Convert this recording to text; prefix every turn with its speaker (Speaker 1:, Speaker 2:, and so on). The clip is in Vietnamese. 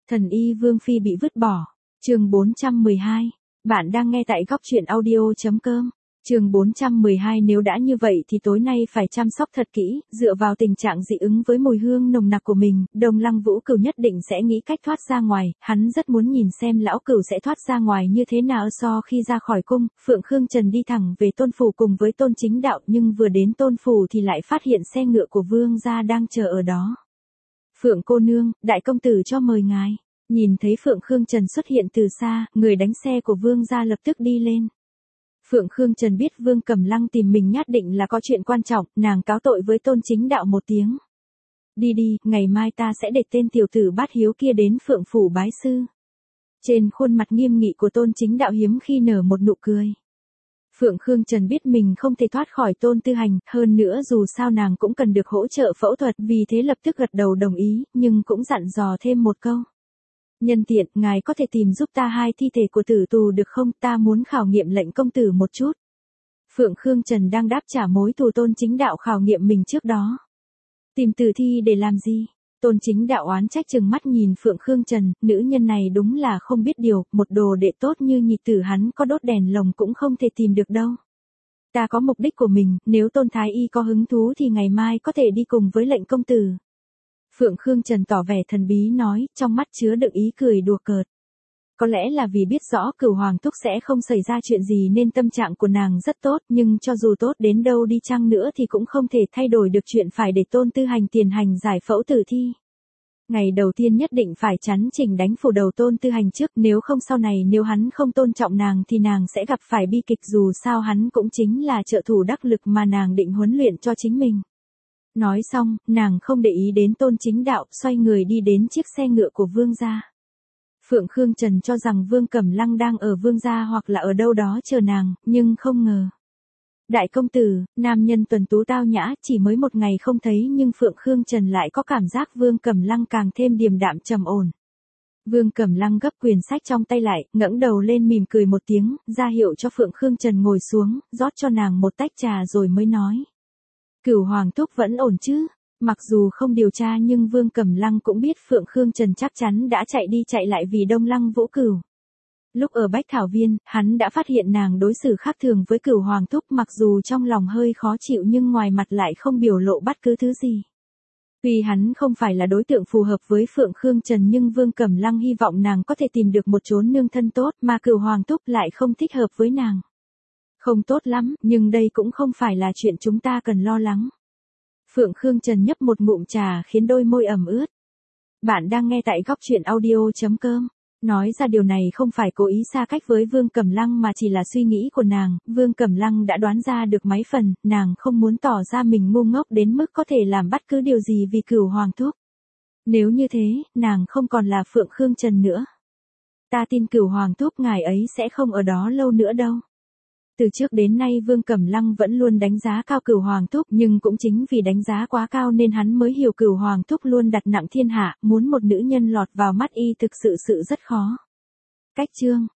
Speaker 1: Thần y Vương Phi bị vứt bỏ. Chương 412. Bạn đang nghe tại góc truyện audio.com. Chương 412. Nếu đã như vậy thì tối nay phải chăm sóc thật kỹ, dựa vào tình trạng dị ứng với mùi hương nồng nặc của mình, Đông Lăng Vũ Cửu nhất định sẽ nghĩ cách thoát ra ngoài, hắn rất muốn nhìn xem lão cửu sẽ thoát ra ngoài như thế nào. Sau khi ra khỏi cung, Phượng Khương Trần đi thẳng về Tôn phủ cùng với Tôn Chính Đạo, nhưng vừa đến Tôn phủ thì lại phát hiện xe ngựa của Vương gia đang chờ ở đó. Phượng cô nương, đại công tử cho mời ngài. Nhìn thấy Phượng Khương Trần xuất hiện từ xa, người đánh xe của Vương gia lập tức đi lên. Phượng Khương Trần biết Vương Cẩm Lăng tìm mình nhất định là có chuyện quan trọng, nàng cáo tội với Tôn Chính Đạo một tiếng. Đi đi, ngày mai ta sẽ để tên tiểu tử bát hiếu kia đến Phượng phủ bái sư. Trên khuôn mặt nghiêm nghị của Tôn Chính Đạo hiếm khi nở một nụ cười. Phượng Khương Trần biết mình không thể thoát khỏi Tôn Tư Hành, hơn nữa dù sao nàng cũng cần được hỗ trợ phẫu thuật, vì thế lập tức gật đầu đồng ý, nhưng cũng dặn dò thêm một câu. Nhân tiện, ngài có thể tìm giúp ta 2 thi thể của tử tù được không, ta muốn khảo nghiệm lệnh công tử một chút. Phượng Khương Trần đang đáp trả mối thù Tôn Chính Đạo khảo nghiệm mình trước đó. Tìm tử thi để làm gì? Tôn Chính Đạo oán trách trừng mắt nhìn Phượng Khương Trần, nữ nhân này đúng là không biết điều, một đồ đệ tốt như nhị tử hắn có đốt đèn lồng cũng không thể tìm được đâu. Ta có mục đích của mình, nếu Tôn Thái Y có hứng thú thì ngày mai có thể đi cùng với lệnh công tử. Phượng Khương Trần tỏ vẻ thần bí nói, trong mắt chứa đựng ý cười đùa cợt. Có lẽ là vì biết rõ Cửu Hoàng Thúc sẽ không xảy ra chuyện gì nên tâm trạng của nàng rất tốt, nhưng cho dù tốt đến đâu đi chăng nữa thì cũng không thể thay đổi được chuyện phải để Tôn Tư Hành tiền hành giải phẫu tử thi. Ngày đầu tiên nhất định phải chắn chỉnh đánh phủ đầu Tôn Tư Hành trước, nếu không sau này nếu hắn không tôn trọng nàng thì nàng sẽ gặp phải bi kịch, dù sao hắn cũng chính là trợ thủ đắc lực mà nàng định huấn luyện cho chính mình. Nói xong, nàng không để ý đến Tôn Chính Đạo, xoay người đi đến chiếc xe ngựa của Vương gia. Phượng Khương Trần cho rằng Vương Cẩm Lăng đang ở Vương gia hoặc là ở đâu đó chờ nàng, nhưng không ngờ. Đại công tử, nam nhân tuần tú tao nhã, chỉ mới một ngày không thấy nhưng Phượng Khương Trần lại có cảm giác Vương Cẩm Lăng càng thêm điềm đạm trầm ổn. Vương Cẩm Lăng gấp quyển sách trong tay lại, ngẩng đầu lên mỉm cười một tiếng, ra hiệu cho Phượng Khương Trần ngồi xuống, rót cho nàng một tách trà rồi mới nói. Cửu Hoàng Thúc vẫn ổn chứ? Mặc dù không điều tra nhưng Vương Cẩm Lăng cũng biết Phượng Khương Trần chắc chắn đã chạy đi chạy lại vì Đông Lăng Vũ Cửu. Lúc ở Bách Thảo Viên, hắn đã phát hiện nàng đối xử khác thường với Cửu Hoàng Thúc, mặc dù trong lòng hơi khó chịu nhưng ngoài mặt lại không biểu lộ bất cứ thứ gì. Tuy hắn không phải là đối tượng phù hợp với Phượng Khương Trần nhưng Vương Cẩm Lăng hy vọng nàng có thể tìm được một chốn nương thân tốt mà Cửu Hoàng Thúc lại không thích hợp với nàng. Không tốt lắm, nhưng đây cũng không phải là chuyện chúng ta cần lo lắng. Phượng Khương Trần nhấp một ngụm trà khiến đôi môi ẩm ướt. Bạn đang nghe tại góc truyện audio.com. Nói ra điều này không phải cố ý xa cách với Vương Cẩm Lăng mà chỉ là suy nghĩ của nàng, Vương Cẩm Lăng đã đoán ra được mấy phần, nàng không muốn tỏ ra mình ngu ngốc đến mức có thể làm bất cứ điều gì vì Cửu Hoàng Thúc. Nếu như thế, nàng không còn là Phượng Khương Trần nữa. Ta tin Cửu Hoàng Thúc ngài ấy sẽ không ở đó lâu nữa đâu. Từ trước đến nay Vương Cẩm Lăng vẫn luôn đánh giá cao Cửu Hoàng Thúc, nhưng cũng chính vì đánh giá quá cao nên hắn mới hiểu Cửu Hoàng Thúc luôn đặt nặng thiên hạ, muốn một nữ nhân lọt vào mắt y thực sự rất khó. Cách chương